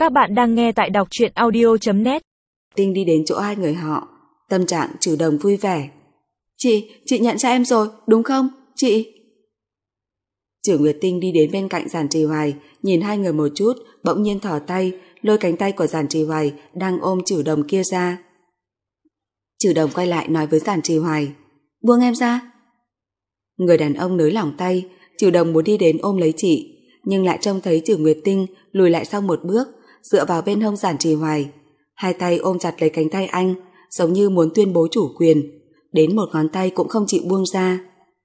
Các bạn đang nghe tại đọc truyện audio.net. Tinh đi đến chỗ hai người họ, tâm trạng Trừ Đồng vui vẻ. Chị nhận ra em rồi, đúng không, chị? Trừ Nguyệt Tinh đi đến bên cạnh Giản Trì Hoài, nhìn hai người một chút, bỗng nhiên thò tay, lôi cánh tay của Giản Trì Hoài đang ôm Trừ Đồng kia ra. Trừ Đồng quay lại nói với Giản Trì Hoài, buông em ra. Người đàn ông nới lỏng tay, Trừ Đồng muốn đi đến ôm lấy chị, nhưng lại trông thấy Trừ Nguyệt Tinh lùi lại sau một bước, dựa vào bên hông Giản Trì Hoài, hai tay ôm chặt lấy cánh tay anh, giống như muốn tuyên bố chủ quyền, đến một ngón tay cũng không chịu buông ra.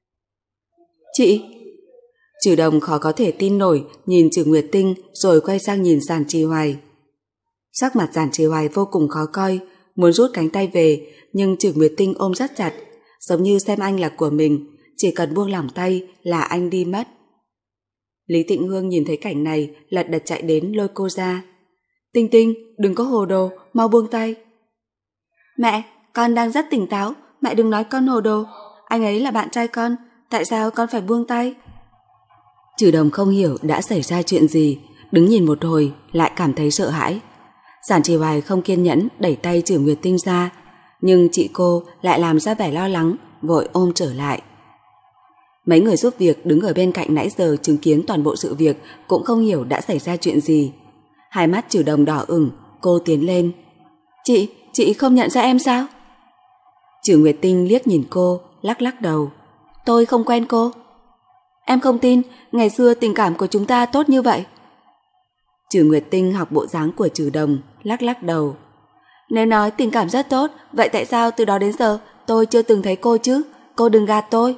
Chị! Trừ Đồng khó có thể tin nổi nhìn Trừ Nguyệt Tinh rồi quay sang nhìn Giản Trì Hoài. Sắc mặt Giản Trì Hoài vô cùng khó coi, muốn rút cánh tay về, nhưng Trừ Nguyệt Tinh ôm rất chặt, giống như xem anh là của mình, chỉ cần buông lỏng tay là anh đi mất. Lý Tịnh Hương nhìn thấy cảnh này, lật đật chạy đến lôi cô ra. Tinh Tinh, đừng có hồ đồ, mau buông tay. Mẹ, con đang rất tỉnh táo, mẹ đừng nói con hồ đồ, anh ấy là bạn trai con, tại sao con phải buông tay? Trừ Đồng không hiểu đã xảy ra chuyện gì, đứng nhìn một hồi lại cảm thấy sợ hãi. Giản Trì Hoài không kiên nhẫn đẩy tay Trừ Nguyệt Tinh ra, nhưng chị cô lại làm ra vẻ lo lắng, vội ôm trở lại. Mấy người giúp việc đứng ở bên cạnh nãy giờ chứng kiến toàn bộ sự việc cũng không hiểu đã xảy ra chuyện gì. Hai mắt Trừ Đồng đỏ ửng, cô tiến lên. Chị không nhận ra em sao? Trừ Nguyệt Tinh liếc nhìn cô, lắc lắc đầu. Tôi không quen cô. Em không tin, ngày xưa tình cảm của chúng ta tốt như vậy. Trừ Nguyệt Tinh học bộ dáng của Trừ Đồng, lắc lắc đầu. Nếu nói tình cảm rất tốt, vậy tại sao từ đó đến giờ tôi chưa từng thấy cô chứ? Cô đừng gạt tôi.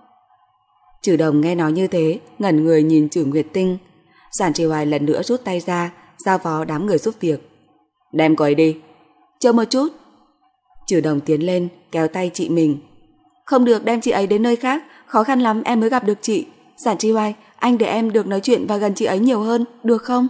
Trừ Đồng nghe nói như thế, ngẩn người nhìn Trừ Nguyệt Tinh. Giản Trì Hoài lần nữa rút tay ra, giao phó đám người giúp việc. Đem cô ấy đi. Chờ một chút. Trừ Đồng tiến lên, kéo tay chị mình. Không được đem chị ấy đến nơi khác, khó khăn lắm em mới gặp được chị. Giản Trì Hoài, anh để em được nói chuyện và gần chị ấy nhiều hơn, được không?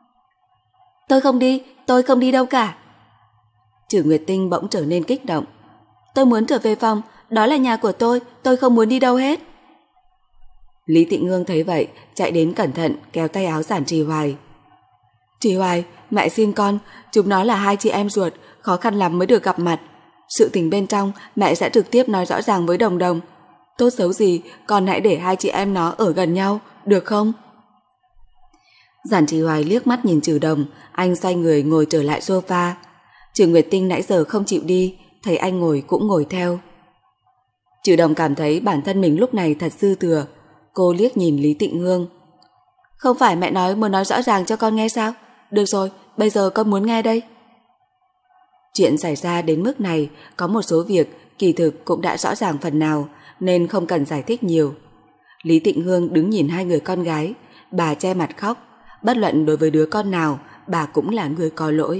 Tôi không đi đâu cả. Trừ Nguyệt Tinh bỗng trở nên kích động. Tôi muốn trở về phòng, đó là nhà của tôi không muốn đi đâu hết. Lý Tịnh Hương thấy vậy, chạy đến cẩn thận kéo tay áo Giản Trì Hoài. Trì Hoài, mẹ xin con, chúng nó là hai chị em ruột, khó khăn lắm mới được gặp mặt. Sự tình bên trong mẹ sẽ trực tiếp nói rõ ràng với Đồng Đồng. Tốt xấu gì, con hãy để hai chị em nó ở gần nhau, được không? Giản Trì Hoài liếc mắt nhìn Trừ Đồng, anh xoay người ngồi trở lại sofa. Trừ Nguyệt Tinh nãy giờ không chịu đi, thấy anh ngồi cũng ngồi theo. Trừ Đồng cảm thấy bản thân mình lúc này thật dư thừa. Cô liếc nhìn Lý Tịnh Hương. Không phải mẹ nói muốn nói rõ ràng cho con nghe sao? Được rồi, bây giờ con muốn nghe đây. Chuyện xảy ra đến mức này, có một số việc kỳ thực cũng đã rõ ràng phần nào, nên không cần giải thích nhiều. Lý Tịnh Hương đứng nhìn hai người con gái, bà che mặt khóc, bất luận đối với đứa con nào, bà cũng là người có lỗi.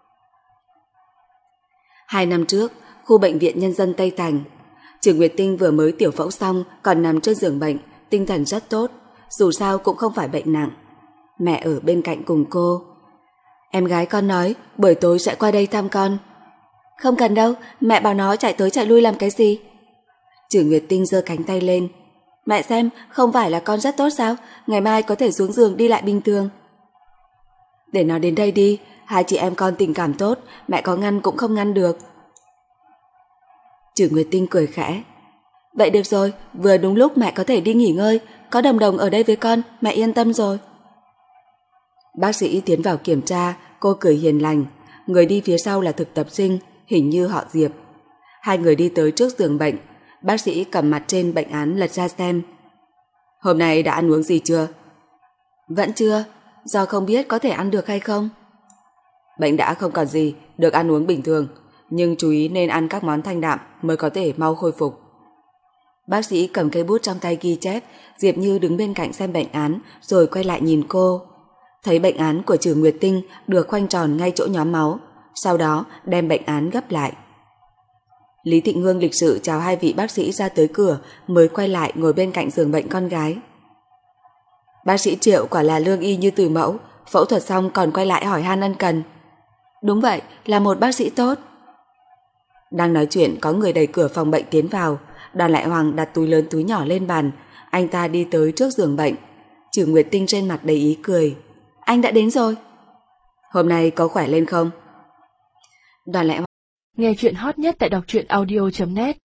2 năm trước, khu bệnh viện Nhân dân Tây Thành, Trừ Nguyệt Tinh vừa mới tiểu phẫu xong, còn nằm trên giường bệnh, tinh thần rất tốt, dù sao cũng không phải bệnh nặng. Mẹ ở bên cạnh cùng cô. Em gái con nói buổi tối sẽ qua đây thăm con. Không cần đâu, mẹ bảo nó chạy tới chạy lui làm cái gì? Trừ Nguyệt Tinh giơ cánh tay lên. Mẹ xem, không phải là con rất tốt sao? Ngày mai có thể xuống giường đi lại bình thường. Để nó đến đây đi, hai chị em con tình cảm tốt, mẹ có ngăn cũng không ngăn được. Trừ Nguyệt Tinh cười khẽ. Vậy được rồi, vừa đúng lúc mẹ có thể đi nghỉ ngơi, có Đồng Đồng ở đây với con, mẹ yên tâm rồi. Bác sĩ tiến vào kiểm tra, cô cười hiền lành, người đi phía sau là thực tập sinh, hình như họ Diệp. Hai người đi tới trước giường bệnh, bác sĩ cầm mặt trên bệnh án lật ra xem. Hôm nay đã ăn uống gì chưa? Vẫn chưa, do không biết có thể ăn được hay không. Bệnh đã không còn gì, được ăn uống bình thường, nhưng chú ý nên ăn các món thanh đạm mới có thể mau khôi phục. Bác sĩ cầm cây bút trong tay ghi chép, Diệp Như đứng bên cạnh xem bệnh án rồi quay lại nhìn cô. Thấy bệnh án của Trừ Nguyệt Tinh được khoanh tròn ngay chỗ nhóm máu, sau đó đem bệnh án gấp lại. Lý Tịnh Hương lịch sự chào hai vị bác sĩ ra tới cửa mới quay lại ngồi bên cạnh giường bệnh con gái. Bác sĩ Triệu quả là lương y như từ mẫu, phẫu thuật xong còn quay lại hỏi han ân cần. Đúng vậy, là một bác sĩ tốt. Đang nói chuyện có người đẩy cửa phòng bệnh tiến vào, Đoàn Lại Hoàng đặt túi lớn túi nhỏ lên bàn, anh ta đi tới trước giường bệnh. Trừ Nguyệt Tinh trên mặt đầy ý cười. Anh đã đến rồi. Hôm nay có khỏe lên không? Đoàn Lẽ Nghe chuyện hot nhất tại đọc truyện audio.net